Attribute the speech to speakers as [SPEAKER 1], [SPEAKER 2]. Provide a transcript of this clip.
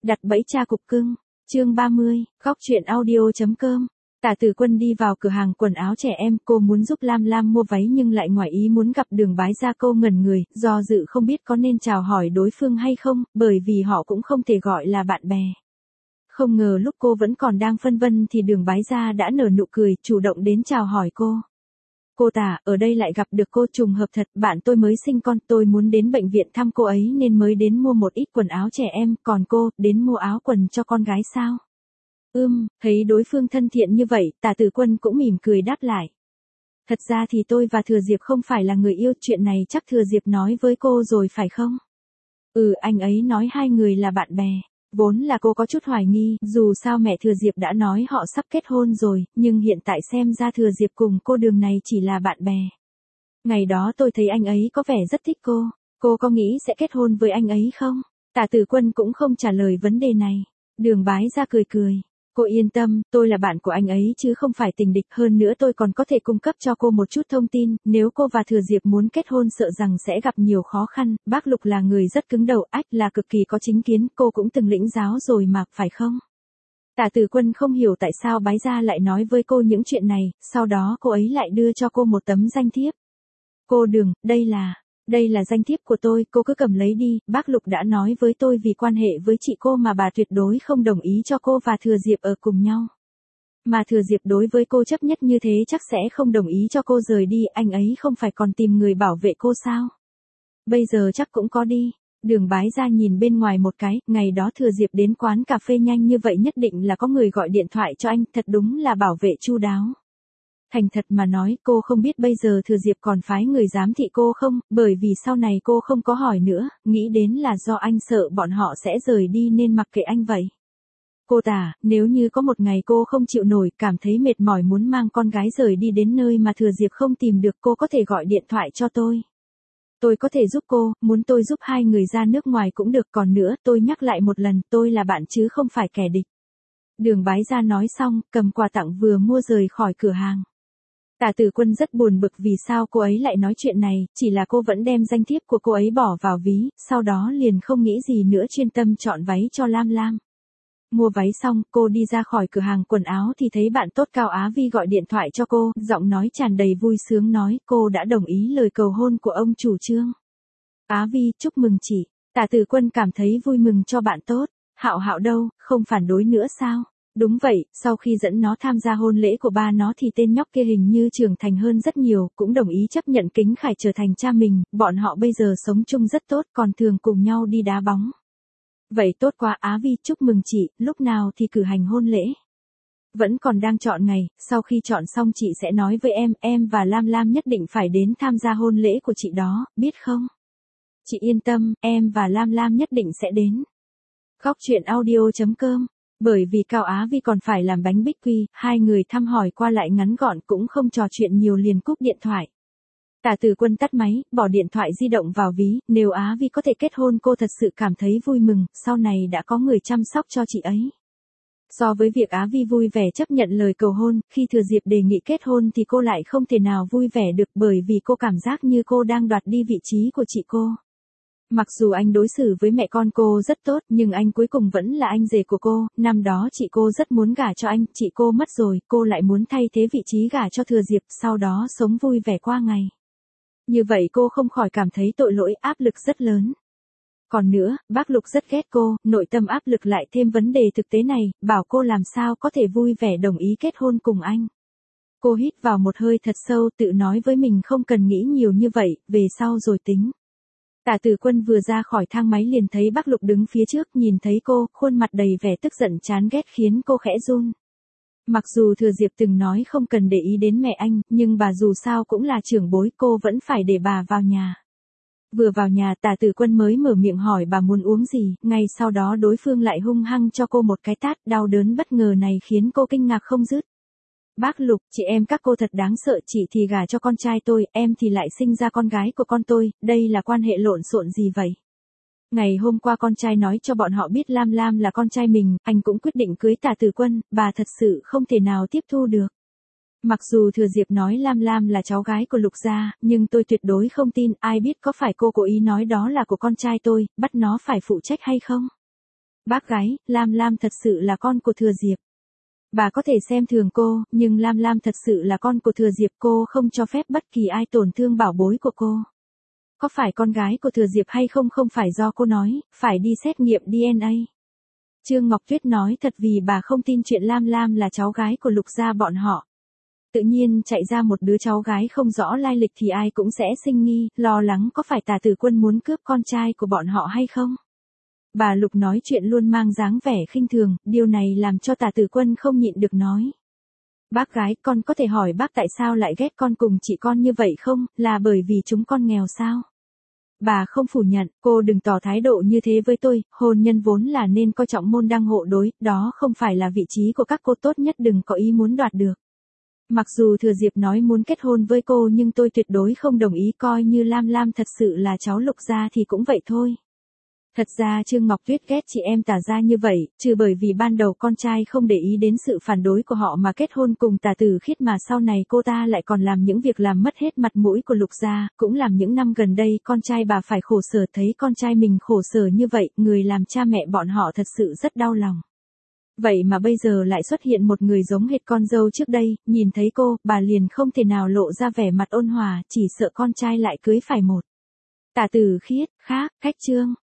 [SPEAKER 1] Đặt bẫy cha cục cưng. Chương 30, góc truyện audio.com. Tả Tử Quân đi vào cửa hàng quần áo trẻ em, cô muốn giúp Lam Lam mua váy nhưng lại ngoài ý muốn gặp Đường Bái Gia. Cô ngẩn người, do dự không biết có nên chào hỏi đối phương hay không, bởi vì họ cũng không thể gọi là bạn bè. Không ngờ lúc cô vẫn còn đang phân vân thì Đường Bái Gia đã nở nụ cười, chủ động đến chào hỏi cô. Cô Tả, ở đây lại gặp được cô, trùng hợp thật, bạn tôi mới sinh con, tôi muốn đến bệnh viện thăm cô ấy nên mới đến mua một ít quần áo trẻ em, còn cô, đến mua áo quần cho con gái sao? Thấy đối phương thân thiện như vậy, Tả Tử Quân cũng mỉm cười đáp lại. Thật ra thì tôi và Thừa Diệp không phải là người yêu, chuyện này chắc Thừa Diệp nói với cô rồi phải không? Anh ấy nói hai người là bạn bè. Vốn là cô có chút hoài nghi, dù sao mẹ Thừa Diệp đã nói họ sắp kết hôn rồi, nhưng hiện tại xem ra Thừa Diệp cùng cô Đường này chỉ là bạn bè. Ngày đó tôi thấy anh ấy có vẻ rất thích cô có nghĩ sẽ kết hôn với anh ấy không? Tả Tử Quân cũng không trả lời vấn đề này. Đường Bái Gia cười cười. Cô yên tâm, tôi là bạn của anh ấy chứ không phải tình địch, hơn nữa tôi còn có thể cung cấp cho cô một chút thông tin, nếu cô và Thừa Diệp muốn kết hôn sợ rằng sẽ gặp nhiều khó khăn, bác Lục là người rất cứng đầu, là cực kỳ có chính kiến, cô cũng từng lĩnh giáo rồi mà, phải không? Tả Tử Quân không hiểu tại sao Bái Gia lại nói với cô những chuyện này, sau đó cô ấy lại đưa cho cô một tấm danh thiếp. Cô Đường, đây là danh thiếp của tôi, cô cứ cầm lấy đi, bác Lục đã nói với tôi vì quan hệ với chị cô mà bà tuyệt đối không đồng ý cho cô và Thừa Diệp ở cùng nhau. Mà Thừa Diệp đối với cô chấp nhất như thế chắc sẽ không đồng ý cho cô rời đi, anh ấy không phải còn tìm người bảo vệ cô sao? Bây giờ chắc cũng có đi. Đường Bái Gia nhìn bên ngoài một cái, ngày đó Thừa Diệp đến quán cà phê nhanh như vậy nhất định là có người gọi điện thoại cho anh, thật đúng là bảo vệ chu đáo. Thành thật mà nói, cô không biết bây giờ Thừa Diệp còn phái người giám thị cô không, bởi vì sau này cô không có hỏi nữa, nghĩ đến là do anh sợ bọn họ sẽ rời đi nên mặc kệ anh vậy. Cô Tả, nếu như có một ngày cô không chịu nổi, cảm thấy mệt mỏi muốn mang con gái rời đi đến nơi mà Thừa Diệp không tìm được, cô có thể gọi điện thoại cho tôi. Tôi có thể giúp cô, muốn tôi giúp hai người ra nước ngoài cũng được, còn nữa, tôi nhắc lại một lần, tôi là bạn chứ không phải kẻ địch. Đường Bái Gia nói xong, cầm quà tặng vừa mua rời khỏi cửa hàng. Tả Tử Quân rất buồn bực vì sao cô ấy lại nói chuyện này, chỉ là cô vẫn đem danh thiếp của cô ấy bỏ vào ví, sau đó liền không nghĩ gì nữa chuyên tâm chọn váy cho Lam Lam. Mua váy xong, cô đi ra khỏi cửa hàng quần áo thì thấy bạn tốt Cao Á Vi gọi điện thoại cho cô, giọng nói tràn đầy vui sướng nói cô đã đồng ý lời cầu hôn của ông chủ Trương. Á Vi, chúc mừng chị. Tả Tử Quân cảm thấy vui mừng cho bạn tốt. Hạo Hạo đâu, không phản đối nữa sao? Đúng vậy, sau khi dẫn nó tham gia hôn lễ của ba nó thì tên nhóc kia hình như trưởng thành hơn rất nhiều, cũng đồng ý chấp nhận Kính Khải trở thành cha mình, bọn họ bây giờ sống chung rất tốt, còn thường cùng nhau đi đá bóng. Vậy tốt quá Á Vi, chúc mừng chị, lúc nào thì cử hành hôn lễ? Vẫn còn đang chọn ngày, sau khi chọn xong chị sẽ nói với em và Lam Lam nhất định phải đến tham gia hôn lễ của chị đó, biết không? Chị yên tâm, em và Lam Lam nhất định sẽ đến. Góc truyện audio.com. Bởi vì Cao Á Vi còn phải làm bánh bích quy, hai người thăm hỏi qua lại ngắn gọn cũng không trò chuyện nhiều liền cúp điện thoại. Tả Tử Quân tắt máy, bỏ điện thoại di động vào ví, nếu Á Vi có thể kết hôn cô thật sự cảm thấy vui mừng, sau này đã có người chăm sóc cho chị ấy. So với việc Á Vi vui vẻ chấp nhận lời cầu hôn, khi Thừa Diệp đề nghị kết hôn thì cô lại không thể nào vui vẻ được bởi vì cô cảm giác như cô đang đoạt đi vị trí của chị cô. Mặc dù anh đối xử với mẹ con cô rất tốt nhưng anh cuối cùng vẫn là anh rể của cô, năm đó chị cô rất muốn gả cho anh, chị cô mất rồi, cô lại muốn thay thế vị trí gả cho Thừa Diệp, sau đó sống vui vẻ qua ngày. Như vậy cô không khỏi cảm thấy tội lỗi, áp lực rất lớn. Còn nữa, bác Lục rất ghét cô, nội tâm áp lực lại thêm vấn đề thực tế này, bảo cô làm sao có thể vui vẻ đồng ý kết hôn cùng anh. Cô hít vào một hơi thật sâu tự nói với mình không cần nghĩ nhiều như vậy, về sau rồi tính. Tả Tử Quân vừa ra khỏi thang máy liền thấy bác Lục đứng phía trước, nhìn thấy cô, khuôn mặt đầy vẻ tức giận chán ghét khiến cô khẽ run. Mặc dù Thừa Diệp từng nói không cần để ý đến mẹ anh, nhưng bà dù sao cũng là trưởng bối, cô vẫn phải để bà vào nhà. Vừa vào nhà Tả Tử Quân mới mở miệng hỏi bà muốn uống gì, ngay sau đó đối phương lại hung hăng cho cô một cái tát, đau đớn bất ngờ này khiến cô kinh ngạc không dứt. Bác Lục, chị em các cô thật đáng sợ, chị thì gả cho con trai tôi, em thì lại sinh ra con gái của con tôi, đây là quan hệ lộn xộn gì vậy? Ngày hôm qua con trai nói cho bọn họ biết Lam Lam là con trai mình, anh cũng quyết định cưới Tả Tử Quân, bà thật sự không thể nào tiếp thu được. Mặc dù Thừa Diệp nói Lam Lam là cháu gái của Lục gia, nhưng tôi tuyệt đối không tin, ai biết có phải cô cố ý nói đó là của con trai tôi, bắt nó phải phụ trách hay không? Bác gái, Lam Lam thật sự là con của Thừa Diệp. Bà có thể xem thường cô, nhưng Lam Lam thật sự là con của Thừa Diệp, cô không cho phép bất kỳ ai tổn thương bảo bối của cô. Có phải con gái của Thừa Diệp hay không không phải do cô nói, phải đi xét nghiệm DNA. Trương Ngọc Tuyết nói thật vì bà không tin chuyện Lam Lam là cháu gái của Lục gia bọn họ. Tự nhiên chạy ra một đứa cháu gái không rõ lai lịch thì ai cũng sẽ sinh nghi, lo lắng có phải Tả Tử Quân muốn cướp con trai của bọn họ hay không. Bà Lục nói chuyện luôn mang dáng vẻ khinh thường, điều này làm cho Tả Tử Quân không nhịn được nói. Bác gái, con có thể hỏi bác tại sao lại ghét con cùng chị con như vậy không, là bởi vì chúng con nghèo sao? Bà không phủ nhận, cô đừng tỏ thái độ như thế với tôi, hôn nhân vốn là nên coi trọng môn đăng hộ đối, đó không phải là vị trí của các cô, tốt nhất đừng có ý muốn đoạt được. Mặc dù Thừa Diệp nói muốn kết hôn với cô nhưng tôi tuyệt đối không đồng ý, coi như Lam Lam thật sự là cháu Lục gia thì cũng vậy thôi. Thật ra Trương Ngọc Tuyết ghét chị em Tả gia như vậy, trừ bởi vì ban đầu con trai không để ý đến sự phản đối của họ mà kết hôn cùng Tả Tử Khiết, mà sau này cô ta lại còn làm những việc làm mất hết mặt mũi của Lục gia, cũng làm những năm gần đây con trai bà phải khổ sở, thấy con trai mình khổ sở như vậy, người làm cha mẹ bọn họ thật sự rất đau lòng. Vậy mà bây giờ lại xuất hiện một người giống hệt con dâu trước đây, nhìn thấy cô, bà liền không thể nào lộ ra vẻ mặt ôn hòa, chỉ sợ con trai lại cưới phải một Tả Tử Khiết, khác, cách Trương